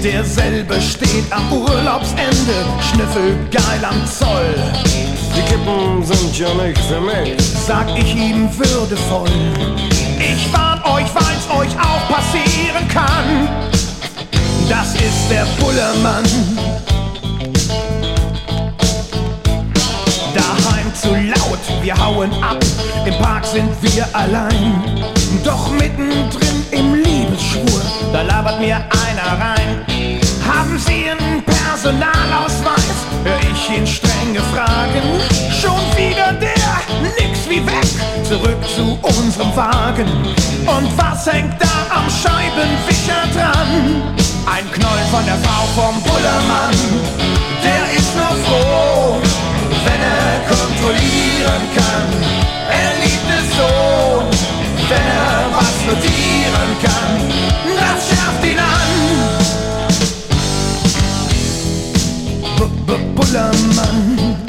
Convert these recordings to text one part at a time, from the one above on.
Derselbe steht am Urlaubsende, schnüffelgeil am Zoll. Die Kippen sind ja nicht für mich, sag ich ihm würdevoll. Ich warn euch, weil's euch auch passieren kann. Das ist der Bullermann. Daheim zu laut, wir hauen ab, im Park sind wir allein. Doch mittendrin im Liebesschwur, da labert mir einer rein. Haben Sie einen Personalausweis? Hör ich ihn strenge fragen. Schon wieder der, nix wie weg, zurück zu unserem Wagen. Und was hängt da am Scheibenwischer dran? Ein Knoll von der Frau vom Bullermann. Der ist nur froh, wenn er kontrollieren kann. Er liebt es so, wenn er was notieren kann. Das schärft ihn an. Bullermann.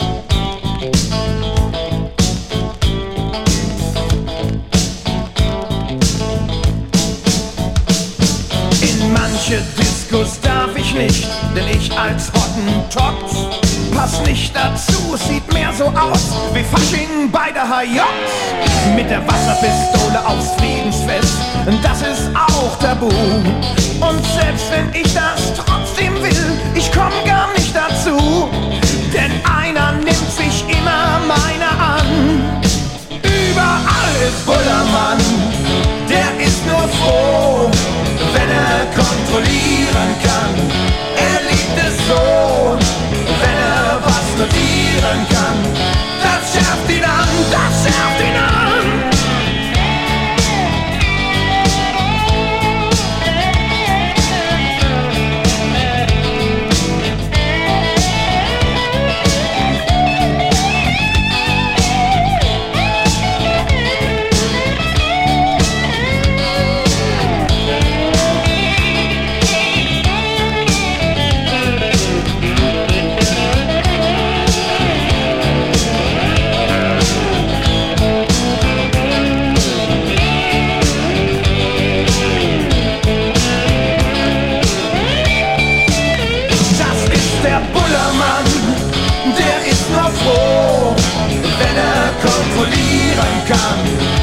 In manche Diskos darf ich nicht, denn ich als Hottentott pass nicht dazu, sieht mehr so aus wie Fasching bei der HJ. Mit der Wasserpistole aufs Friedensfest, das ist auch tabu. Und selbst wenn ich das trotzdem will, ich komm gar nicht dazu. Denn einer nimmt sich immer meiner an. Überall ist Bullermann, der ist nur froh, wenn er kontrollieren kann. Er liebt es so, wenn er was notieren kann. Das schärft ihn an, das schärft ihn an. Wenn er kontrollieren kann.